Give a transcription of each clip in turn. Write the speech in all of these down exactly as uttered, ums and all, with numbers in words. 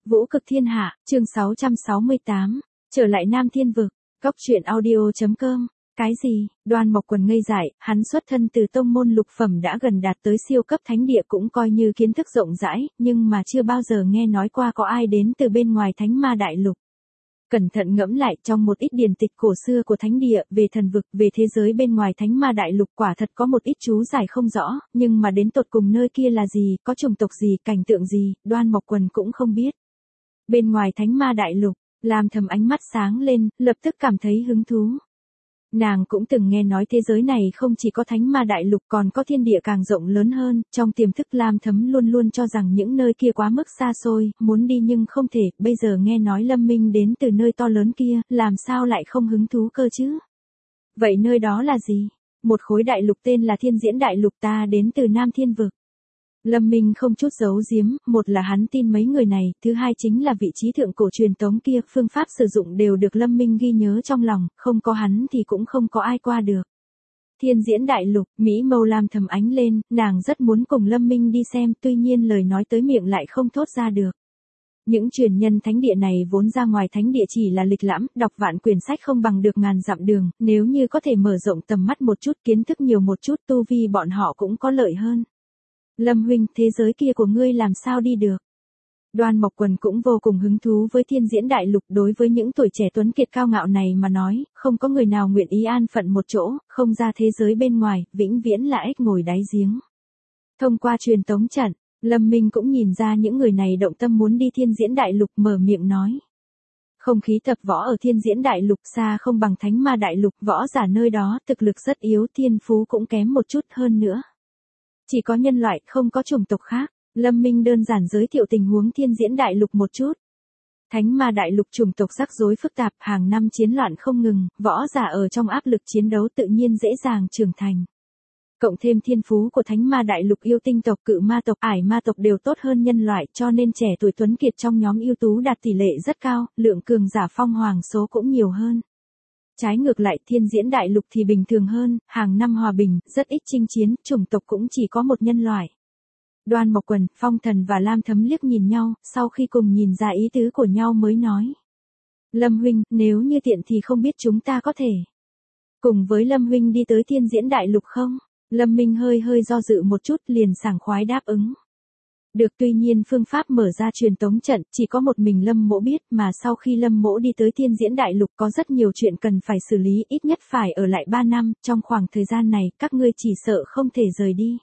Vũ cực thiên hạ, chương sáu trăm sáu mươi tám, trở lại Nam Thiên Vực, góc truyện audio.com. Cái gì? Đoan Mộc Quần ngây dại, hắn xuất thân từ tông môn lục phẩm đã gần đạt tới siêu cấp thánh địa cũng coi như kiến thức rộng rãi, nhưng mà chưa bao giờ nghe nói qua có ai đến từ bên ngoài thánh ma đại lục. Cẩn thận ngẫm lại, trong một ít điển tịch cổ xưa của thánh địa, về thần vực, về thế giới bên ngoài thánh ma đại lục quả thật có một ít chú giải không rõ, nhưng mà đến tột cùng nơi kia là gì, có chủng tộc gì, cảnh tượng gì, Đoan Mộc Quần cũng không biết. Bên ngoài thánh ma đại lục, Lam Thầm ánh mắt sáng lên, lập tức cảm thấy hứng thú. Nàng cũng từng nghe nói thế giới này không chỉ có thánh ma đại lục còn có thiên địa càng rộng lớn hơn, trong tiềm thức Lam Thấm luôn luôn cho rằng những nơi kia quá mức xa xôi, muốn đi nhưng không thể, bây giờ nghe nói Lâm Minh đến từ nơi to lớn kia, làm sao lại không hứng thú cơ chứ? Vậy nơi đó là gì? Một khối đại lục tên là Thiên Diễn Đại Lục, ta đến từ Nam Thiên Vực. Lâm Minh không chút giấu giếm, một là hắn tin mấy người này, thứ hai chính là vị trí thượng cổ truyền tống kia, phương pháp sử dụng đều được Lâm Minh ghi nhớ trong lòng, không có hắn thì cũng không có ai qua được. Thiên Diễn Đại Lục, Mỹ mâu Lam Thầm ánh lên, nàng rất muốn cùng Lâm Minh đi xem, tuy nhiên lời nói tới miệng lại không thốt ra được. Những truyền nhân thánh địa này vốn ra ngoài thánh địa chỉ là lịch lãm, đọc vạn quyển sách không bằng được ngàn dặm đường, nếu như có thể mở rộng tầm mắt một chút, kiến thức nhiều một chút, tu vi bọn họ cũng có lợi hơn. Lâm huynh, thế giới kia của ngươi làm sao đi được? Đoan Mộc Quần cũng vô cùng hứng thú với Thiên Diễn Đại Lục, đối với những tuổi trẻ tuấn kiệt cao ngạo này mà nói, không có người nào nguyện ý an phận một chỗ, không ra thế giới bên ngoài, vĩnh viễn là ếch ngồi đáy giếng. Thông qua truyền tống trận, Lâm Minh cũng nhìn ra những người này động tâm muốn đi Thiên Diễn Đại Lục, mở miệng nói. Không khí tập võ ở Thiên Diễn Đại Lục xa không bằng thánh ma đại lục, võ giả nơi đó thực lực rất yếu, thiên phú cũng kém một chút hơn nữa. Chỉ có nhân loại, không có chủng tộc khác. Lâm Minh đơn giản giới thiệu tình huống Thiên Diễn Đại Lục một chút. Thánh ma đại lục chủng tộc rắc rối phức tạp, hàng năm chiến loạn không ngừng, võ giả ở trong áp lực chiến đấu tự nhiên dễ dàng trưởng thành. Cộng thêm thiên phú của thánh ma đại lục, yêu tinh tộc, cự ma tộc, ải ma tộc đều tốt hơn nhân loại, cho nên trẻ tuổi tuấn kiệt trong nhóm ưu tú đạt tỷ lệ rất cao, lượng cường giả phong hoàng số cũng nhiều hơn. Trái ngược lại, Thiên Diễn Đại Lục thì bình thường hơn, hàng năm hòa bình, rất ít chinh chiến, chủng tộc cũng chỉ có một nhân loại. Đoan Mộc Quần, Phong Thần và Lam Thấm liếc nhìn nhau, sau khi cùng nhìn ra ý tứ của nhau mới nói. Lâm huynh, nếu như tiện thì không biết chúng ta có thể cùng với Lâm huynh đi tới Thiên Diễn Đại Lục không? Lâm Minh hơi hơi do dự một chút, liền sảng khoái đáp ứng. Được, tuy nhiên phương pháp mở ra truyền tống trận chỉ có một mình Lâm Mỗ biết, mà sau khi Lâm Mỗ đi tới Thiên Diễn Đại Lục có rất nhiều chuyện cần phải xử lý, ít nhất phải ở lại ba năm, trong khoảng thời gian này các ngươi chỉ sợ không thể rời đi.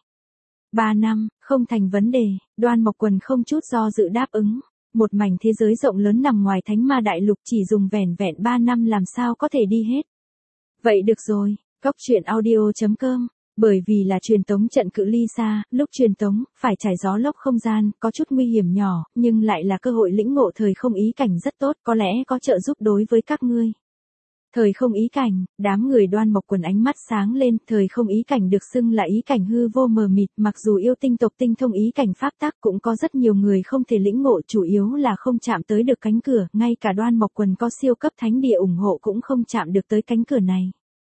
ba năm, không thành vấn đề, Đoan Mộc Quần không chút do dự đáp ứng. Một mảnh thế giới rộng lớn nằm ngoài thánh ma đại lục, chỉ dùng vẻn vẹn ba năm làm sao có thể đi hết. Vậy được rồi, góc truyện audio.com. Bởi vì là truyền tống trận cự ly xa, lúc truyền tống, phải trải gió lốc không gian, có chút nguy hiểm nhỏ, nhưng lại là cơ hội lĩnh ngộ thời không ý cảnh rất tốt, có lẽ có trợ giúp đối với các ngươi. Thời không ý cảnh, đám người Đoan Mộc Quần ánh mắt sáng lên, thời không ý cảnh được xưng là ý cảnh hư vô mờ mịt, mặc dù yêu tinh tộc tinh thông ý cảnh pháp tắc cũng có rất nhiều người không thể lĩnh ngộ, chủ yếu là không chạm tới được cánh cửa, ngay cả Đoan Mộc Quần có siêu cấp thánh địa ủng hộ cũng không chạm được tới cánh cửa này.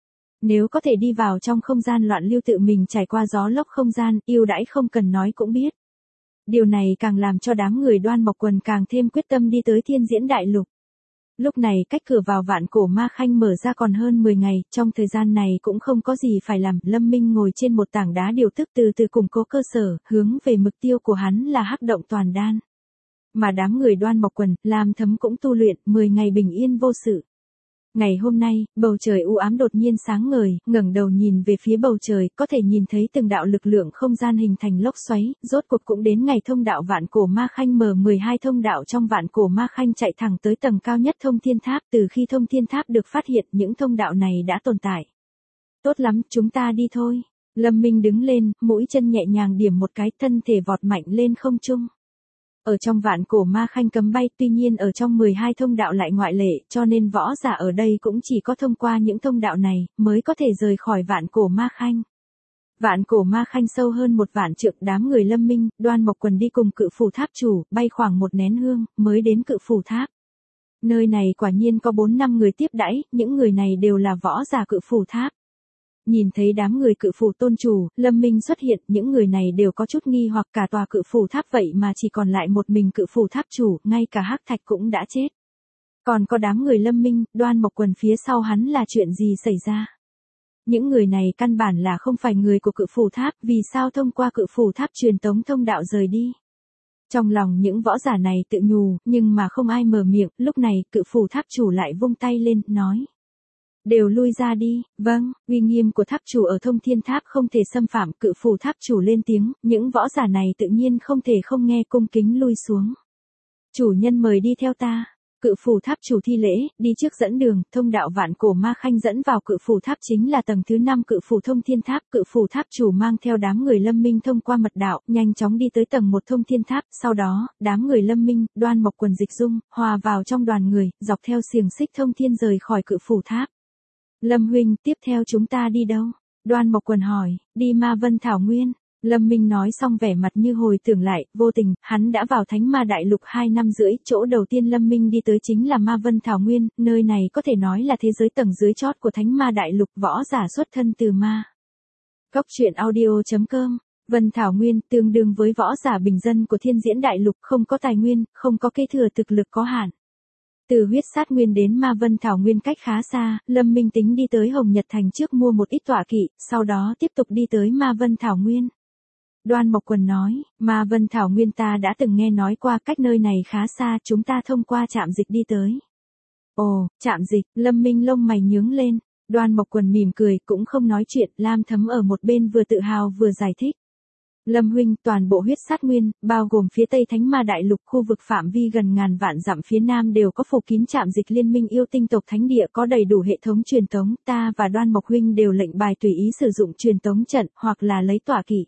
Nếu có thể đi vào trong không gian loạn lưu tự mình trải qua gió lốc không gian, yêu đãi không cần nói cũng biết. Điều này càng làm cho đám người Đoan Mộc Quần càng thêm quyết tâm đi tới Thiên Diễn Đại Lục. Lúc này cách cửa vào Vạn Cổ Ma Khanh mở ra còn hơn mười ngày, trong thời gian này cũng không có gì phải làm, Lâm Minh ngồi trên một tảng đá điều tức từ từ củng cố cơ sở, hướng về mục tiêu của hắn là Hắc Động Toàn Đan. Mà đám người Đoan Mộc Quần, Lam Thấm cũng tu luyện, mười ngày bình yên vô sự. Ngày hôm nay, bầu trời u ám đột nhiên sáng ngời, ngẩng đầu nhìn về phía bầu trời, có thể nhìn thấy từng đạo lực lượng không gian hình thành lốc xoáy, rốt cuộc cũng đến ngày thông đạo Vạn Cổ Ma Khanh mở mười hai thông đạo trong Vạn Cổ Ma Khanh chạy thẳng tới tầng cao nhất Thông Thiên Tháp, từ khi Thông Thiên Tháp được phát hiện, những thông đạo này đã tồn tại. Tốt lắm, chúng ta đi thôi. Lâm Minh đứng lên, mũi chân nhẹ nhàng điểm một cái, thân thể vọt mạnh lên không trung. Ở trong Vạn Cổ Ma Khanh cấm bay, tuy nhiên ở trong mười hai thông đạo lại ngoại lệ, cho nên võ giả ở đây cũng chỉ có thông qua những thông đạo này, mới có thể rời khỏi Vạn Cổ Ma Khanh. Vạn Cổ Ma Khanh sâu hơn một vạn trượng, đám người Lâm Minh, Đoan Mộc Quần đi cùng cự phủ tháp chủ, bay khoảng một nén hương, mới đến cự phủ tháp. Nơi này quả nhiên có bốn năm người tiếp đãi, những người này đều là võ giả cự phủ tháp. Nhìn thấy đám người cự phủ tôn chủ, Lâm Minh xuất hiện, những người này đều có chút nghi hoặc cả tòa cự phủ tháp vậy mà chỉ còn lại một mình cự phủ tháp chủ, ngay cả Hắc Thạch cũng đã chết. Còn có đám người Lâm Minh, Đoan Mộc Quần phía sau hắn là chuyện gì xảy ra? Những người này căn bản là không phải người của cự phủ tháp, vì sao thông qua cự phủ tháp truyền tống thông đạo rời đi? Trong lòng những võ giả này tự nhủ, nhưng mà không ai mở miệng, lúc này cự phủ tháp chủ lại vung tay lên, nói. Đều lui ra đi, vâng, uy nghiêm của tháp chủ ở Thông Thiên Tháp không thể xâm phạm, cự phủ tháp chủ lên tiếng, những võ giả này tự nhiên không thể không nghe, cung kính lui xuống. Chủ nhân mời đi theo ta. Cự phủ tháp chủ thi lễ, đi trước dẫn đường, thông đạo vạn cổ ma khanh dẫn vào cự phủ tháp chính là tầng thứ năm cự phủ Thông Thiên Tháp, cự phủ tháp chủ mang theo đám người Lâm Minh thông qua mật đạo, nhanh chóng đi tới tầng một Thông Thiên Tháp, sau đó, đám người Lâm Minh, Đoan Mộc Quần Dịch Dung, hòa vào trong đoàn người, dọc theo xiềng xích thông thiên rời khỏi cự phủ tháp. Lâm huynh, tiếp theo chúng ta đi đâu? Đoan Mộc Quần hỏi, đi Ma Vân Thảo Nguyên. Lâm Minh nói xong vẻ mặt như hồi tưởng lại, vô tình, hắn đã vào Thánh Ma Đại Lục hai năm rưỡi, chỗ đầu tiên Lâm Minh đi tới chính là Ma Vân Thảo Nguyên, nơi này có thể nói là thế giới tầng dưới chót của Thánh Ma Đại Lục, võ giả xuất thân từ ma. Cốc truyện audio chấm com. Vân Thảo Nguyên tương đương với võ giả bình dân của Thiên Diễn Đại Lục, không có tài nguyên, không có kế thừa, thực lực có hạn. Từ huyết sát nguyên đến Ma Vân Thảo Nguyên cách khá xa, Lâm Minh tính đi tới Hồng Nhật Thành trước mua một ít tọa kỵ, sau đó tiếp tục đi tới Ma Vân Thảo Nguyên. Đoan Mộc Quần nói, Ma Vân Thảo Nguyên ta đã từng nghe nói qua, cách nơi này khá xa, chúng ta thông qua trạm dịch đi tới. Ồ, trạm dịch, Lâm Minh lông mày nhướng lên, Đoan Mộc Quần mỉm cười, cũng không nói chuyện, Lam Thấm ở một bên vừa tự hào vừa giải thích. Lâm huynh, toàn bộ huyết sát nguyên, bao gồm phía Tây Thánh Ma Đại Lục, khu vực phạm vi gần ngàn vạn dặm phía Nam đều có phủ kín trạm dịch liên minh yêu tinh tộc thánh địa, có đầy đủ hệ thống truyền tống, ta và Đoan Mộc huynh đều lệnh bài tùy ý sử dụng truyền tống trận, hoặc là lấy tọa kỵ.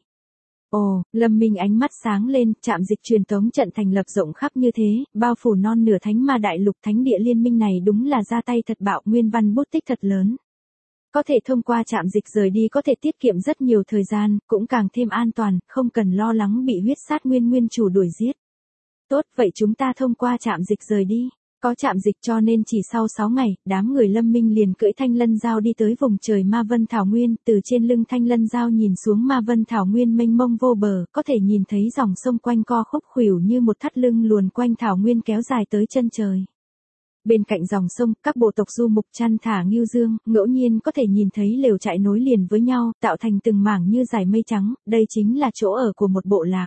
Ồ, Lâm Minh ánh mắt sáng lên, trạm dịch truyền tống trận thành lập rộng khắp như thế, bao phủ non nửa Thánh Ma Đại Lục, thánh địa liên minh này đúng là ra tay thật bạo, nguyên văn bút tích thật lớn. Có thể thông qua trạm dịch rời đi có thể tiết kiệm rất nhiều thời gian, cũng càng thêm an toàn, không cần lo lắng bị huyết sát nguyên nguyên chủ đuổi giết. Tốt, vậy chúng ta thông qua trạm dịch rời đi. Có trạm dịch cho nên chỉ sau sáu ngày, đám người Lâm Minh liền cưỡi Thanh Lân Dao đi tới vùng trời Ma Vân Thảo Nguyên, từ trên lưng Thanh Lân Dao nhìn xuống Ma Vân Thảo Nguyên mênh mông vô bờ, có thể nhìn thấy dòng sông quanh co khúc khuỷu như một thắt lưng luồn quanh Thảo Nguyên kéo dài tới chân trời. Bên cạnh dòng sông, các bộ tộc du mục chăn thả ngưu dương, ngẫu nhiên có thể nhìn thấy lều trại nối liền với nhau, tạo thành từng mảng như dải mây trắng, đây chính là chỗ ở của một bộ lạc.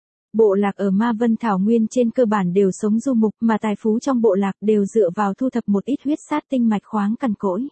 Bộ lạc ở Ma Vân Thảo Nguyên trên cơ bản đều sống du mục, mà tài phú trong bộ lạc đều dựa vào thu thập một ít huyết sát tinh mạch khoáng cằn cỗi.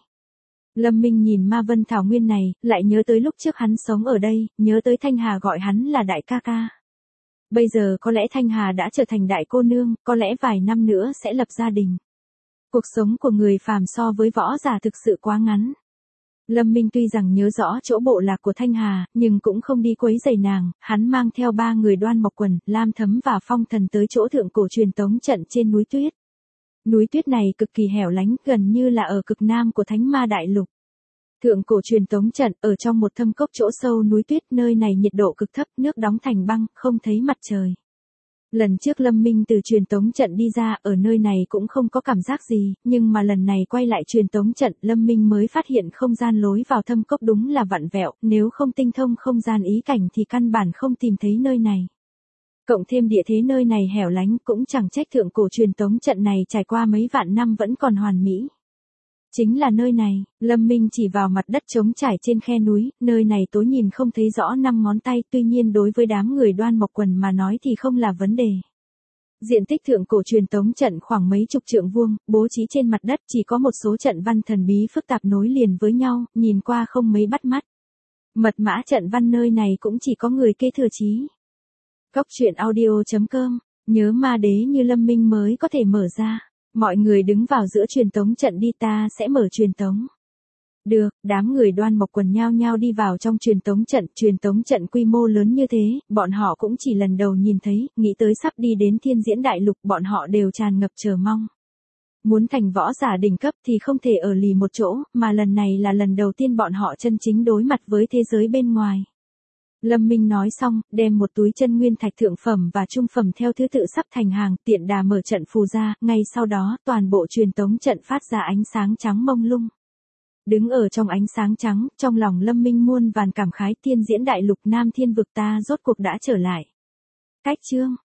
Lâm Minh nhìn Ma Vân Thảo Nguyên này, lại nhớ tới lúc trước hắn sống ở đây, nhớ tới Thanh Hà gọi hắn là đại ca ca. Bây giờ có lẽ Thanh Hà đã trở thành đại cô nương, có lẽ vài năm nữa sẽ lập gia đình. Cuộc sống của người phàm so với võ giả thực sự quá ngắn. Lâm Minh tuy rằng nhớ rõ chỗ bộ lạc của Thanh Hà, nhưng cũng không đi quấy rầy nàng, hắn mang theo ba người Đoan Mộc Quần, Lam Thấm và Phong Thần tới chỗ thượng cổ truyền tống trận trên núi tuyết. Núi tuyết này cực kỳ hẻo lánh, gần như là ở cực nam của Thánh Ma Đại Lục. Thượng cổ truyền tống trận ở trong một thâm cốc chỗ sâu núi tuyết, nơi này nhiệt độ cực thấp, nước đóng thành băng, không thấy mặt trời. Lần trước Lâm Minh từ truyền tống trận đi ra, ở nơi này cũng không có cảm giác gì, nhưng mà lần này quay lại truyền tống trận, Lâm Minh mới phát hiện không gian lối vào thâm cốc đúng là vặn vẹo, nếu không tinh thông không gian ý cảnh thì căn bản không tìm thấy nơi này. Cộng thêm địa thế nơi này hẻo lánh, cũng chẳng trách thượng cổ truyền tống trận này trải qua mấy vạn năm vẫn còn hoàn mỹ. Chính là nơi này, Lâm Minh chỉ vào mặt đất trống trải trên khe núi, nơi này tối nhìn không thấy rõ năm ngón tay, tuy nhiên đối với đám người Đoan Mộc Quần mà nói thì không là vấn đề. Diện tích thượng cổ truyền tống trận khoảng mấy chục trượng vuông, bố trí trên mặt đất chỉ có một số trận văn thần bí phức tạp nối liền với nhau, nhìn qua không mấy bắt mắt. Mật mã trận văn nơi này cũng chỉ có người kế thừa trí. Cốc truyện audio chấm com, nhớ ma đế như Lâm Minh mới có thể mở ra. Mọi người đứng vào giữa truyền tống trận đi, ta sẽ mở truyền tống. Được, đám người Đoan Mộc Quần nhao nhao đi vào trong truyền tống trận, truyền tống trận quy mô lớn như thế, bọn họ cũng chỉ lần đầu nhìn thấy, nghĩ tới sắp đi đến Thiên Diễn Đại Lục, bọn họ đều tràn ngập chờ mong. Muốn thành võ giả đỉnh cấp thì không thể ở lì một chỗ, mà lần này là lần đầu tiên bọn họ chân chính đối mặt với thế giới bên ngoài. Lâm Minh nói xong, đem một túi chân nguyên thạch thượng phẩm và trung phẩm theo thứ tự sắp thành hàng, tiện đà mở trận phù ra, ngay sau đó toàn bộ truyền tống trận phát ra ánh sáng trắng mông lung. Đứng ở trong ánh sáng trắng, trong lòng Lâm Minh muôn vàn cảm khái, tiên diễn đại lục Nam Thiên Vực ta rốt cuộc đã trở lại. Cách chương